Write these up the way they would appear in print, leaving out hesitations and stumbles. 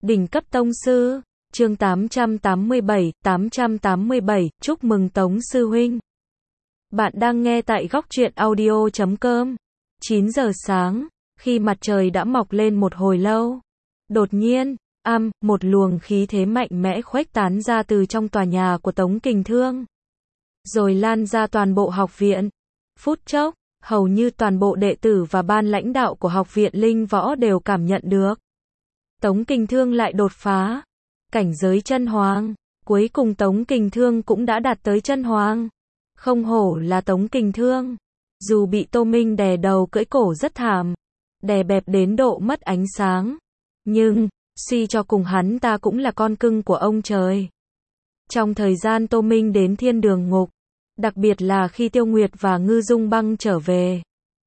Đỉnh cấp tông sư, chương 887, chúc mừng Tống sư huynh. Bạn đang nghe tại góc truyện audio.com. 9 giờ sáng, khi mặt trời đã mọc lên một hồi lâu, đột nhiên, một luồng khí thế mạnh mẽ khuếch tán ra từ trong tòa nhà của Tống Kình Thương, rồi lan ra toàn bộ học viện. Phút chốc, hầu như toàn bộ đệ tử và ban lãnh đạo của học viện Linh Võ đều cảm nhận được. Tống Kình Thương lại đột phá cảnh giới chân hoàng, cuối cùng Tống Kình Thương cũng đã đạt tới chân hoàng. Không hổ là Tống Kình Thương, dù bị Tô Minh đè đầu cưỡi cổ rất thảm, đè bẹp đến độ mất ánh sáng, nhưng suy cho cùng hắn ta cũng là con cưng của ông trời. Trong thời gian Tô Minh đến Thiên Đường Ngục, đặc biệt là khi Tiêu Nguyệt và Ngư Dung Băng trở về,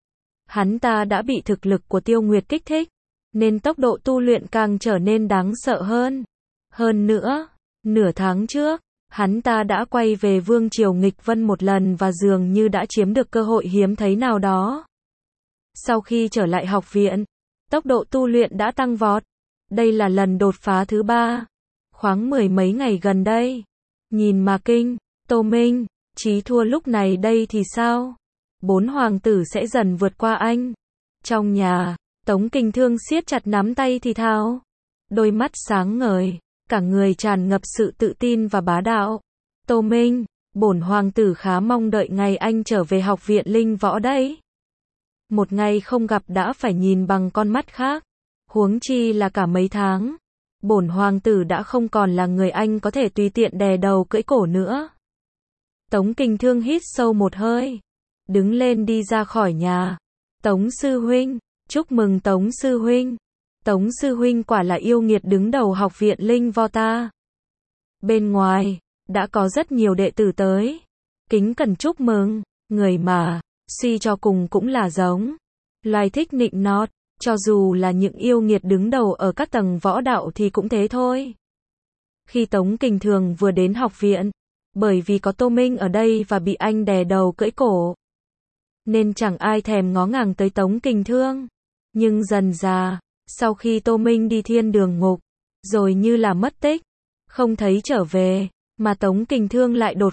hắn ta đã bị thực lực của Tiêu Nguyệt kích thích, nên tốc độ tu luyện càng trở nên đáng sợ hơn. Hơn nữa, nửa tháng trước, hắn ta đã quay về Vương Triều Nghịch Vân một lần và dường như đã chiếm được cơ hội hiếm thấy nào đó. Sau khi trở lại học viện, tốc độ tu luyện đã tăng vọt. Đây là lần đột phá thứ 3, khoảng 10 mấy ngày gần đây. Nhìn mà kinh, Tô Minh, chí thua lúc này đây thì sao? 4 hoàng tử sẽ dần vượt qua anh. Trong nhà, Tống Kình Thương siết chặt nắm tay thì thào, đôi mắt sáng ngời, cả người tràn ngập sự tự tin và bá đạo. Tô Minh, bổn hoàng tử khá mong đợi ngày anh trở về học viện Linh Võ đấy. Một ngày không gặp đã phải nhìn bằng con mắt khác, huống chi là cả mấy tháng. Bổn hoàng tử đã không còn là người anh có thể tùy tiện đè đầu cưỡi cổ nữa. Tống Kình Thương hít sâu một hơi, đứng lên đi ra khỏi nhà. Tống sư huynh, chúc mừng Tống sư huynh. Tống sư huynh quả là yêu nghiệt đứng đầu học viện Linh Võ ta. Bên ngoài, đã có rất nhiều đệ tử tới, kính cẩn chúc mừng. Người mà, suy cho cùng cũng là giống loài thích nịnh nót, cho dù là những yêu nghiệt đứng đầu ở các tầng võ đạo thì cũng thế thôi. Khi Tống Kình Thương vừa đến học viện, bởi vì có Tô Minh ở đây và bị anh đè đầu cưỡi cổ, nên chẳng ai thèm ngó ngàng tới Tống Kình Thương. Nhưng dần dà, sau khi Tô Minh đi Thiên Đường Ngục, rồi như là mất tích, không thấy trở về, mà Tống Kình Thương lại đột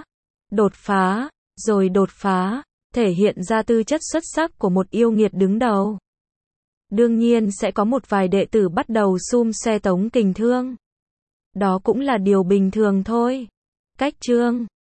phá, rồi đột phá, thể hiện ra tư chất xuất sắc của một yêu nghiệt đứng đầu. Đương nhiên sẽ có một vài đệ tử bắt đầu xum xe Tống Kình Thương. Đó cũng là điều bình thường thôi. Cách chương